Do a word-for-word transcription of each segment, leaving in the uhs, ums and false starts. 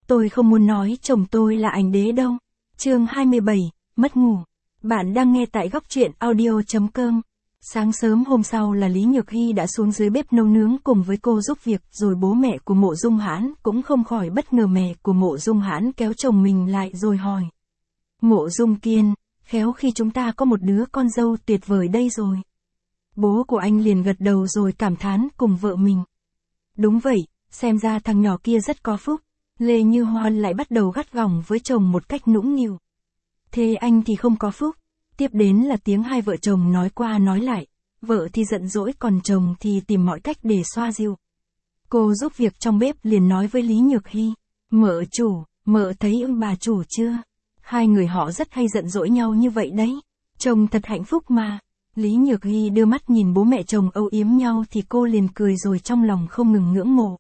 Tôi không muốn nói chồng tôi là ảnh đế đâu. Chương hai mươi bảy, mất ngủ. Bạn đang nghe tại góc truyện audio chấm com. Sáng sớm hôm sau là Lý Nhược Hy đã xuống dưới bếp nấu nướng cùng với cô giúp việc, rồi bố mẹ của Mộ Dung Hãn cũng không khỏi bất ngờ. Mẹ của Mộ Dung Hãn kéo chồng mình lại rồi hỏi. Mộ Dung Kiên, khéo khi chúng ta có một đứa con dâu tuyệt vời đây rồi. Bố của anh liền gật đầu rồi cảm thán cùng vợ mình. Đúng vậy, xem ra thằng nhỏ kia rất có phúc. Lê Như Hoan lại bắt đầu gắt gỏng với chồng một cách nũng nịu. Thế anh thì không có phúc. Tiếp đến là tiếng hai vợ chồng nói qua nói lại. Vợ thì giận dỗi còn chồng thì tìm mọi cách để xoa dịu. Cô giúp việc trong bếp liền nói với Lý Nhược Hy. Mợ chủ, mợ thấy ưng bà chủ chưa? Hai người họ rất hay giận dỗi nhau như vậy đấy. Chồng thật hạnh phúc mà. Lý Nhược Hy đưa mắt nhìn bố mẹ chồng âu yếm nhau thì cô liền cười rồi trong lòng không ngừng ngưỡng mộ.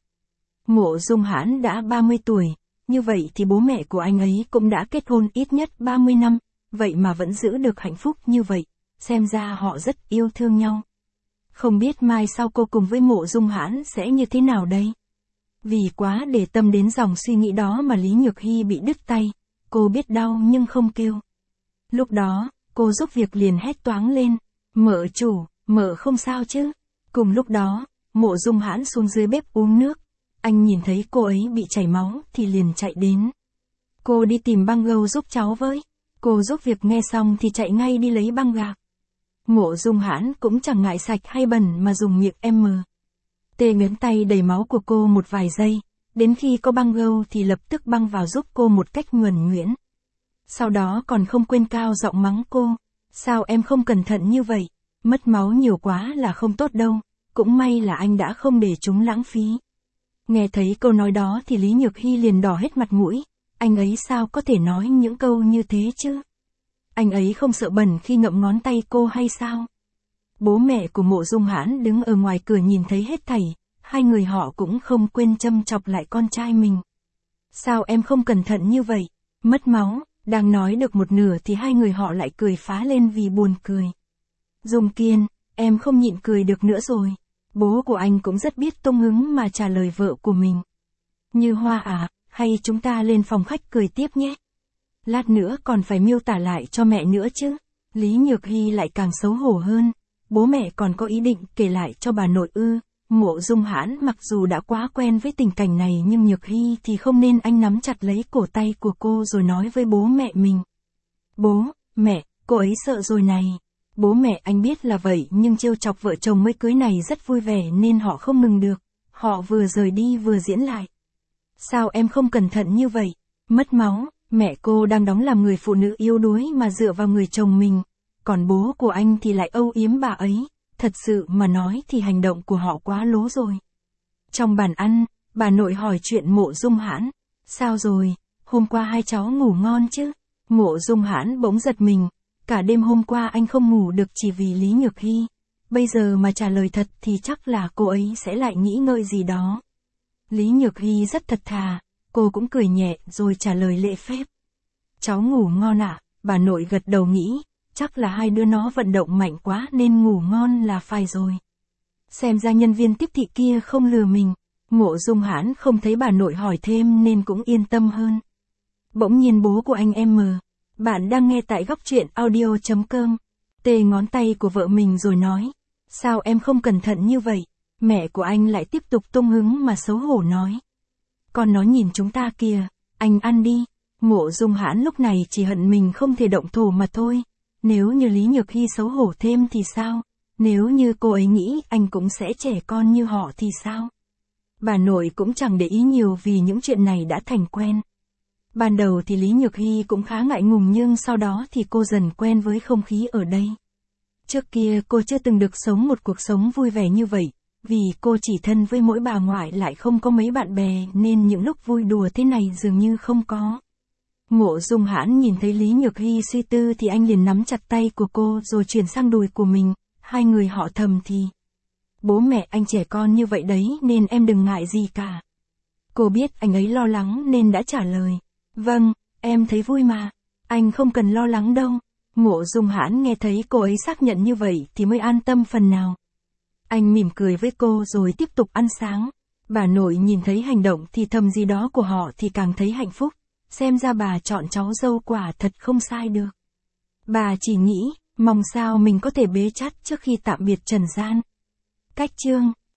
Mộ Dung Hãn đã ba mươi tuổi, như vậy thì bố mẹ của anh ấy cũng đã kết hôn ít nhất ba mươi năm, vậy mà vẫn giữ được hạnh phúc như vậy, xem ra họ rất yêu thương nhau. Không biết mai sau cô cùng với Mộ Dung Hãn sẽ như thế nào đây? Vì quá để tâm đến dòng suy nghĩ đó mà Lý Nhược Hy bị đứt tay, cô biết đau nhưng không kêu. Lúc đó, cô giúp việc liền hét toáng lên, mợ chủ, mợ không sao chứ? Cùng lúc đó, Mộ Dung Hãn xuống dưới bếp uống nước. Anh nhìn thấy cô ấy bị chảy máu thì liền chạy đến. Cô đi tìm băng gâu giúp cháu với. Cô giúp việc nghe xong thì chạy ngay đi lấy băng gạc. Mộ Dung Hãn cũng chẳng ngại sạch hay bẩn mà dùng miệng em mờ. Tê ngấn tay đầy máu của cô một vài giây, đến khi có băng gâu thì lập tức băng vào giúp cô một cách nhuần nhuyễn. Sau đó còn không quên cao giọng mắng cô. Sao em không cẩn thận như vậy? Mất máu nhiều quá là không tốt đâu. Cũng may là anh đã không để chúng lãng phí. Nghe thấy câu nói đó thì Lý Nhược Hy liền đỏ hết mặt mũi. Anh ấy sao có thể nói những câu như thế chứ? Anh ấy không sợ bẩn khi ngậm ngón tay cô hay sao? Bố mẹ của Mộ Dung Hãn đứng ở ngoài cửa nhìn thấy hết thảy. Hai người họ cũng không quên châm chọc lại con trai mình. Sao em không cẩn thận như vậy? Mất máu. Đang nói được một nửa thì hai người họ lại cười phá lên vì buồn cười. Dung Kiên, em không nhịn cười được nữa rồi. Bố của anh cũng rất biết tung hứng mà trả lời vợ của mình. Như Hoa à, hay chúng ta lên phòng khách cười tiếp nhé. Lát nữa còn phải miêu tả lại cho mẹ nữa chứ. Lý Nhược Hy lại càng xấu hổ hơn. Bố mẹ còn có ý định kể lại cho bà nội ư. Mộ Dung Hãn mặc dù đã quá quen với tình cảnh này nhưng Nhược Hy thì không nên. Anh nắm chặt lấy cổ tay của cô rồi nói với bố mẹ mình. Bố, mẹ, cô ấy sợ rồi này. Bố mẹ anh biết là vậy nhưng trêu chọc vợ chồng mới cưới này rất vui vẻ nên họ không ngừng được. Họ vừa rời đi vừa diễn lại. Sao em không cẩn thận như vậy? Mất máu, mẹ cô đang đóng làm người phụ nữ yếu đuối mà dựa vào người chồng mình. Còn bố của anh thì lại âu yếm bà ấy. Thật sự mà nói thì hành động của họ quá lố rồi. Trong bàn ăn, bà nội hỏi chuyện Mộ Dung Hãn. Sao rồi, hôm qua hai cháu ngủ ngon chứ? Mộ Dung Hãn bỗng giật mình. Cả đêm hôm qua anh không ngủ được chỉ vì Lý Nhược Hy. Bây giờ mà trả lời thật thì chắc là cô ấy sẽ lại nghĩ ngợi gì đó. Lý Nhược Hy rất thật thà, cô cũng cười nhẹ rồi trả lời lễ phép. Cháu ngủ ngon ạ, à? Bà nội gật đầu nghĩ. Chắc là hai đứa nó vận động mạnh quá nên ngủ ngon là phải rồi. Xem ra nhân viên tiếp thị kia không lừa mình. Mộ Dung Hãn không thấy bà nội hỏi thêm nên cũng yên tâm hơn. Bỗng nhiên bố của anh em mờ. Bạn đang nghe tại góc truyện audio chấm com. Tê ngón tay của vợ mình rồi nói. Sao em không cẩn thận như vậy? Mẹ của anh lại tiếp tục tung hứng mà xấu hổ nói. Con nó nhìn chúng ta kìa, anh ăn đi. Mộ Dung Hãn lúc này chỉ hận mình không thể động thổ mà thôi. Nếu như Lý Nhược Hy xấu hổ thêm thì sao? Nếu như cô ấy nghĩ anh cũng sẽ trẻ con như họ thì sao? Bà nội cũng chẳng để ý nhiều vì những chuyện này đã thành quen. Ban đầu thì Lý Nhược Hy cũng khá ngại ngùng nhưng sau đó thì cô dần quen với không khí ở đây. Trước kia cô chưa từng được sống một cuộc sống vui vẻ như vậy, vì cô chỉ thân với mỗi bà ngoại lại không có mấy bạn bè nên những lúc vui đùa thế này dường như không có. Mộ Dung Hãn nhìn thấy Lý Nhược Hy suy tư thì anh liền nắm chặt tay của cô rồi chuyển sang đùi của mình, hai người họ thầm thì. Bố mẹ anh trẻ con như vậy đấy nên em đừng ngại gì cả. Cô biết anh ấy lo lắng nên đã trả lời. Vâng, em thấy vui mà, anh không cần lo lắng đâu. Mộ Dung Hãn nghe thấy cô ấy xác nhận như vậy thì mới an tâm phần nào. Anh mỉm cười với cô rồi tiếp tục ăn sáng. Bà nội nhìn thấy hành động thì thầm gì đó của họ thì càng thấy hạnh phúc, xem ra bà chọn cháu dâu quả thật không sai được. Bà chỉ nghĩ, mong sao mình có thể bế chắt trước khi tạm biệt trần gian. Cách chương